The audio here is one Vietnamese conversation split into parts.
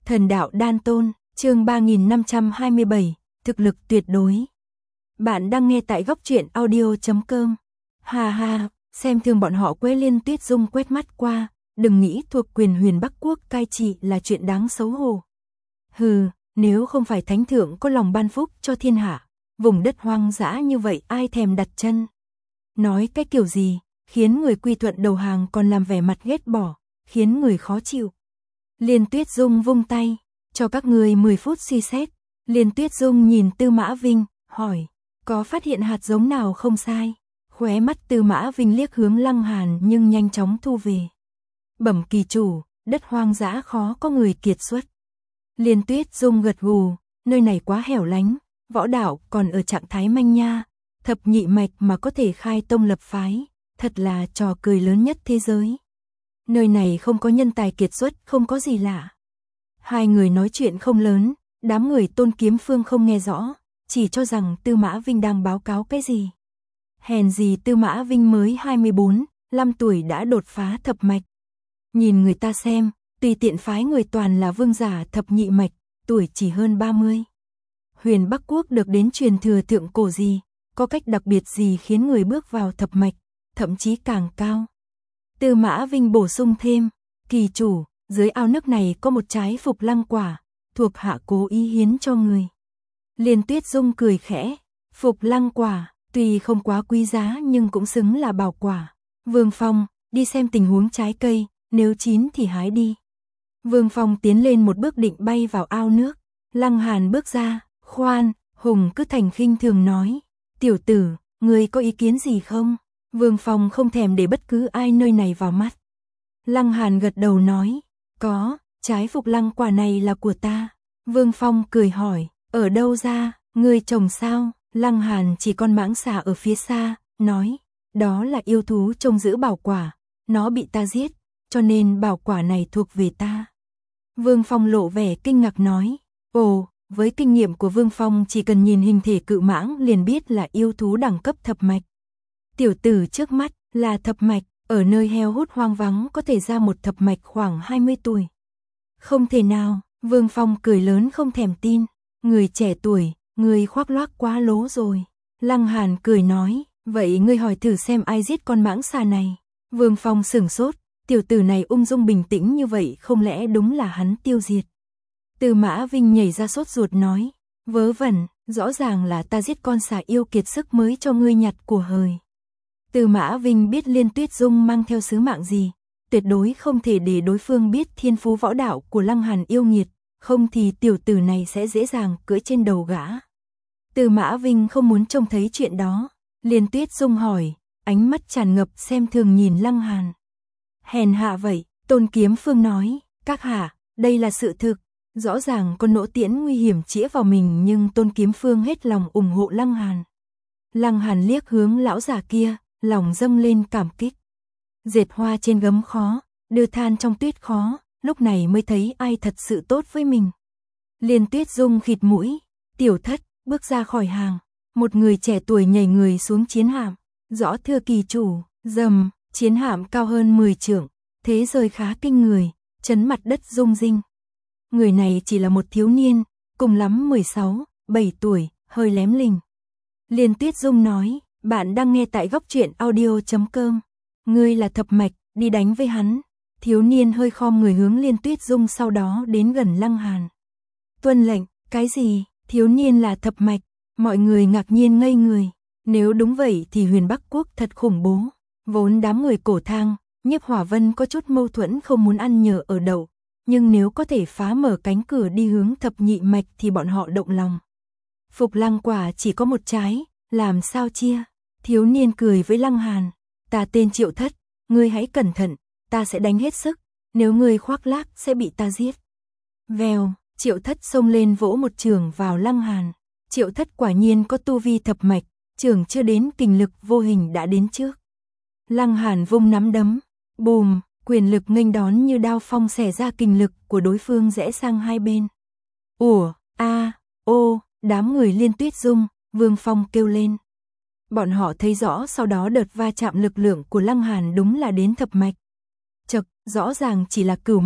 Thần đạo đan tôn, chương 3527, thực lực tuyệt đối. Bạn đang nghe tại góc truyện audio.com. Ha ha, xem thường bọn họ. Quế Liên Tuyết Dung quét mắt qua, đừng nghĩ thuộc quyền Huyền Bắc Quốc cai trị là chuyện đáng xấu hổ. Hừ, nếu không phải thánh thượng có lòng ban phúc cho thiên hạ, vùng đất hoang dã như vậy ai thèm đặt chân. Nói cái kiểu gì, khiến người quy thuận đầu hàng còn làm vẻ mặt ghét bỏ, khiến người khó chịu. Liên Tuyết Dung vung tay, cho các người 10 phút suy xét. Liên Tuyết Dung nhìn Tư Mã Vinh, hỏi, có phát hiện hạt giống nào không sai? Khóe mắt Tư Mã Vinh liếc hướng Lăng Hàn nhưng nhanh chóng thu về. Bẩm kỳ chủ, đất hoang dã khó có người kiệt xuất. Liên Tuyết Dung gật gù, nơi này quá hẻo lánh, võ đạo còn ở trạng thái manh nha, thập nhị mạch mà có thể khai tông lập phái, thật là trò cười lớn nhất thế giới. Nơi này không có nhân tài kiệt xuất, không có gì lạ. Hai người nói chuyện không lớn, đám người Tôn Kiếm Phương không nghe rõ, chỉ cho rằng Tư Mã Vinh đang báo cáo cái gì. Hèn gì Tư Mã Vinh mới 24, 5 tuổi đã đột phá thập mạch. Nhìn người ta xem, tùy tiện phái người toàn là vương giả thập nhị mạch, tuổi chỉ hơn 30. Huyền Bắc Quốc được đến truyền thừa thượng cổ gì, có cách đặc biệt gì khiến người bước vào thập mạch, thậm chí càng cao. Tư Mã Vinh bổ sung thêm, kỳ chủ, dưới ao nước này có một trái phục lăng quả, thuộc hạ cố ý hiến cho người. Liên Tuyết Dung cười khẽ, phục lăng quả, tuy không quá quý giá nhưng cũng xứng là bảo quả. Vương Phong, đi xem tình huống trái cây, nếu chín thì hái đi. Vương Phong tiến lên một bước định bay vào ao nước, Lăng Hàn bước ra, khoan, Hùng cứ thành khinh thường nói, tiểu tử, người có ý kiến gì không? Vương Phong không thèm để bất cứ ai nơi này vào mắt. Lăng Hàn gật đầu nói, có, trái phục lăng quả này là của ta. Vương Phong cười hỏi, ở đâu ra, ngươi trồng sao? Lăng Hàn chỉ con mãng xà ở phía xa, nói, đó là yêu thú trông giữ bảo quả, nó bị ta giết, cho nên bảo quả này thuộc về ta. Vương Phong lộ vẻ kinh ngạc nói, ồ, với kinh nghiệm của Vương Phong chỉ cần nhìn hình thể cự mãng liền biết là yêu thú đẳng cấp thập mạch. Tiểu tử trước mắt là thập mạch, ở nơi heo hút hoang vắng có thể ra một thập mạch khoảng 20 tuổi. Không thể nào, Vương Phong cười lớn không thèm tin, người trẻ tuổi, người khoác loác quá lố rồi. Lăng Hàn cười nói, vậy ngươi hỏi thử xem ai giết con mãng xà này. Vương Phong sửng sốt, tiểu tử này ung dung bình tĩnh như vậy không lẽ đúng là hắn tiêu diệt. Tư Mã Vinh nhảy ra sốt ruột nói, vớ vẩn, rõ ràng là ta giết con xà yêu kiệt sức mới cho ngươi nhặt của hời. Tư Mã Vinh biết Liên Tuyết Dung mang theo sứ mạng gì, tuyệt đối không thể để đối phương biết thiên phú võ đạo của Lăng Hàn yêu nghiệt, không thì tiểu tử này sẽ dễ dàng cưỡi trên đầu gã. Tư Mã Vinh không muốn trông thấy chuyện đó. Liên Tuyết Dung hỏi, ánh mắt tràn ngập xem thường nhìn Lăng Hàn. Hèn hạ vậy, Tôn Kiếm Phương nói, các hạ, đây là sự thực. Rõ ràng con nỗ tiễn nguy hiểm chĩa vào mình nhưng Tôn Kiếm Phương hết lòng ủng hộ Lăng Hàn. Lăng Hàn liếc hướng lão già kia, lòng dâng lên cảm kích. Dệt hoa trên gấm khó, đưa than trong tuyết khó, lúc này mới thấy ai thật sự tốt với mình. Liên Tuyết Dung khịt mũi, tiểu thất, bước ra khỏi hàng. Một người trẻ tuổi nhảy người xuống chiến hạm, rõ thưa kỳ chủ, rầm, chiến hạm cao hơn 10 trượng, thế rơi khá kinh người, chấn mặt đất rung rinh. Người này chỉ là một thiếu niên, cùng lắm 16, 7 tuổi, hơi lém lình. Liên Tuyết Dung nói, bạn đang nghe tại góc truyện audio.com. Ngươi là thập mạch, đi đánh với hắn. Thiếu niên hơi khom người hướng Liên Tuyết Dung sau đó đến gần Lăng Hàn. Tuân lệnh, cái gì? Thiếu niên là thập mạch, mọi người ngạc nhiên ngây người. Nếu đúng vậy thì Huyền Bắc Quốc thật khủng bố. Vốn đám người cổ thang, Nhiếp Hỏa Vân có chút mâu thuẫn không muốn ăn nhờ ở đậu. Nhưng nếu có thể phá mở cánh cửa đi hướng thập nhị mạch thì bọn họ động lòng. Phục lăng quả chỉ có một trái, làm sao chia? Thiếu niên cười với Lăng Hàn, ta tên Triệu Thất, ngươi hãy cẩn thận, ta sẽ đánh hết sức, nếu ngươi khoác lác sẽ bị ta giết. Vèo, Triệu Thất xông lên vỗ một chưởng vào Lăng Hàn. Triệu Thất quả nhiên có tu vi thập mạch, chưởng chưa đến kình lực vô hình đã đến trước. Lăng Hàn vung nắm đấm, bùm, quyền lực nghênh đón như đao phong xẻ ra kình lực của đối phương rẽ sang hai bên. Ủa, ô, đám người Liên Tuyết Dung, Vương Phong kêu lên. Bọn họ thấy rõ sau đó đợt va chạm lực lượng của Lăng Hàn đúng là đến thập mạch. Chậc, rõ ràng chỉ là cửu mạch,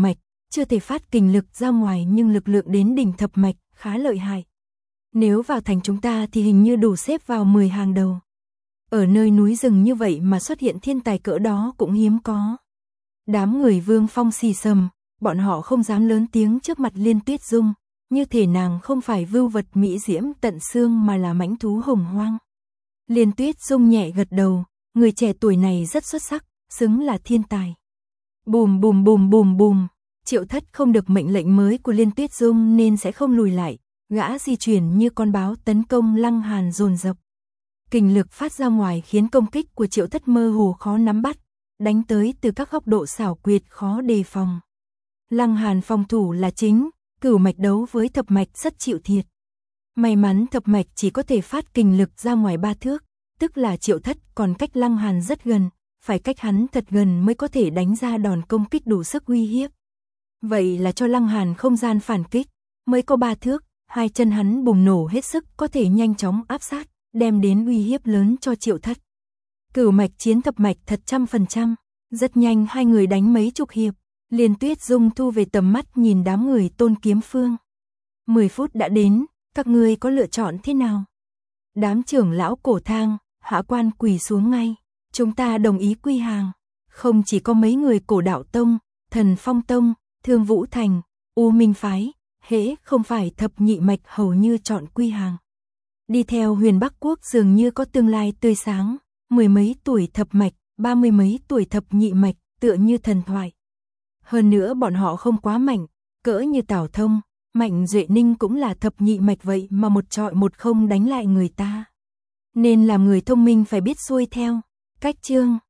chưa thể phát kình lực ra ngoài nhưng lực lượng đến đỉnh thập mạch khá lợi hại. Nếu vào thành chúng ta thì hình như đủ xếp vào 10 hàng đầu. Ở nơi núi rừng như vậy mà xuất hiện thiên tài cỡ đó cũng hiếm có. Đám người Vương Phong xì xầm, bọn họ không dám lớn tiếng trước mặt Liên Tuyết Dung, như thể nàng không phải vưu vật mỹ diễm tận xương mà là mãnh thú hồng hoang. Liên Tuyết Dung nhẹ gật đầu, người trẻ tuổi này rất xuất sắc, xứng là thiên tài. Bùm bùm bùm bùm bùm, Triệu Thất không được mệnh lệnh mới của Liên Tuyết Dung nên sẽ không lùi lại, gã di chuyển như con báo tấn công Lăng Hàn dồn dập. Kình lực phát ra ngoài khiến công kích của Triệu Thất mơ hồ khó nắm bắt, đánh tới từ các góc độ xảo quyệt khó đề phòng. Lăng Hàn phòng thủ là chính, Cửu mạch đấu với thập mạch rất chịu thiệt. May mắn thập mạch chỉ có thể phát kình lực ra ngoài 3 thước, tức là Triệu Thất còn cách Lăng Hàn rất gần, phải cách hắn thật gần mới có thể đánh ra đòn công kích đủ sức uy hiếp. Vậy là cho Lăng Hàn không gian phản kích, mới có 3 thước, hai chân hắn bùng nổ hết sức có thể nhanh chóng áp sát, đem đến uy hiếp lớn cho Triệu Thất. Cửu mạch chiến thập mạch thật 100%, rất nhanh hai người đánh mấy chục hiệp, Liên Tuyết Dung thu về tầm mắt nhìn đám người Tôn Kiếm Phương. 10 phút đã đến, các ngươi có lựa chọn thế nào? Đám trưởng lão Cổ Thang, Hạ Quan quỳ xuống ngay, chúng ta đồng ý quy hàng. Không chỉ có mấy người Cổ Đạo Tông, Thần Phong Tông, Thương Vũ Thành, U Minh Phái, hễ không phải thập nhị mạch hầu như chọn quy hàng. Đi theo Huyền Bắc Quốc dường như có tương lai tươi sáng, 10 mấy tuổi thập mạch, 30 mấy tuổi thập nhị mạch, tựa như thần thoại. Hơn nữa bọn họ không quá mạnh, cỡ như Tào Thông, Mạnh Duệ Ninh cũng là thập nhị mạch vậy mà một trọi một không đánh lại người ta. Nên làm người thông minh phải biết xuôi theo. Cách chương